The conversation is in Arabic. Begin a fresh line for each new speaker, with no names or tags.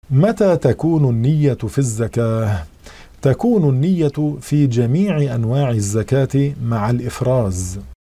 متى تكون النية في الزكاة؟ تكون النية في جميع أنواع الزكاة مع الإفراز.